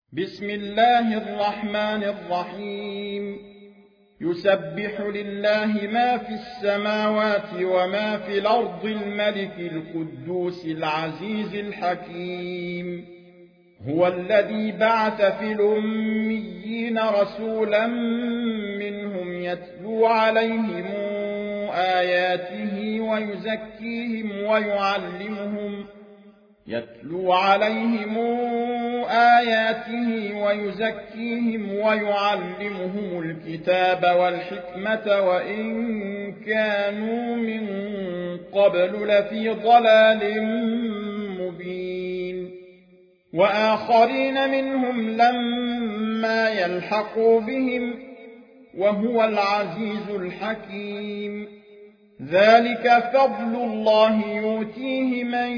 بسم الله الرحمن الرحيم يسبح لله ما في السماوات وما في الأرض الملك القدوس العزيز الحكيم هو الذي بعث في الأميين رسولا منهم يتلو عليهم آياته ويزكيهم ويعلمهم الكتاب والحكمة وإن كانوا من قبل لفي ضلال مبين وآخرين منهم لما يلحقوا بهم وهو العزيز الحكيم ذلك فضل الله يؤتيه من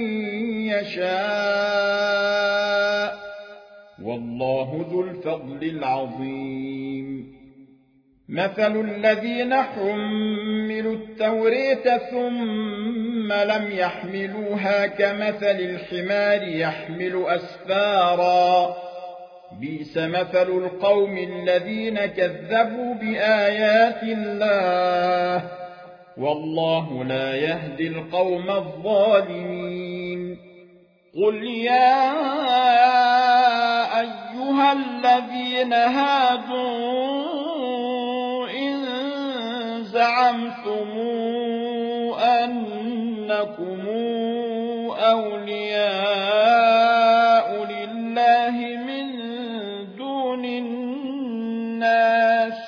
يشاء والله ذو الفضل العظيم مثل الذين حملوا التوراة ثم لم يحملوها كمثل الحمار يحمل أسفارا بئس مثل القوم الذين كذبوا بآيات الله والله لا يهدي القوم الظالمين قل يا أيها الذين هادوا إن زعمتم أنكم أولياء لله من دون الناس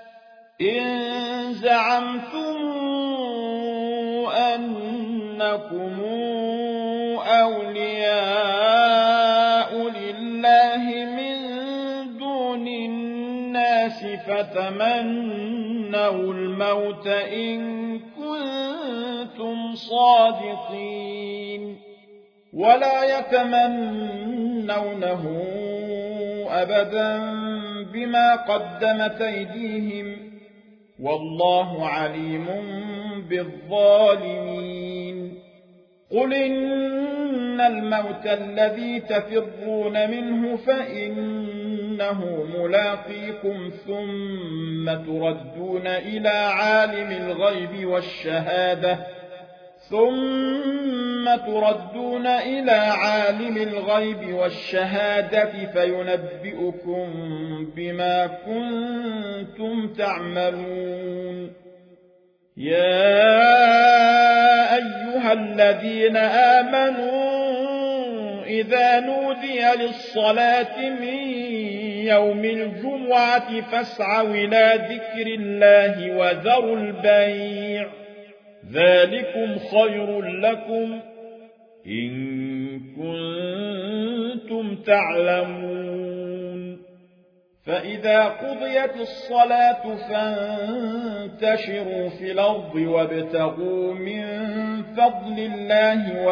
فتمنوا الموت إن كنتم صادقين ولا يتمنونه أبدا بما قدمت أيديهم والله عليم بالظالمين قل إن الموت الذي تفرون منه فإنه ملاقيكم ثم تردون إلى عالم الغيب والشهادة فينبئكم بما كنتم تعملون يا أيها الذين آمنوا إذا نودي للصلاة من يوم الجمعة فاسعوا إلى ذكر الله وذروا البيع ذلكم خير لكم إن كنتم تعلمون فإذا قضيت الصلاة فانتشروا في الأرض وابتغوا من فضل الله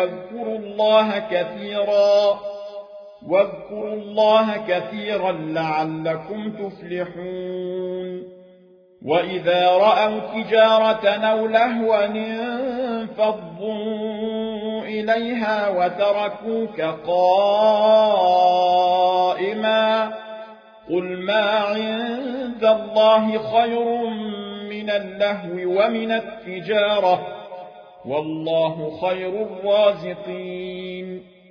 واذكروا الله كثيرا لعلكم تفلحون وإذا رأوا تجارة أو لهوا انفضوا إليها وتركوك قائما قل ما عند الله خير من اللهو ومن التجارة والله خير الرازقين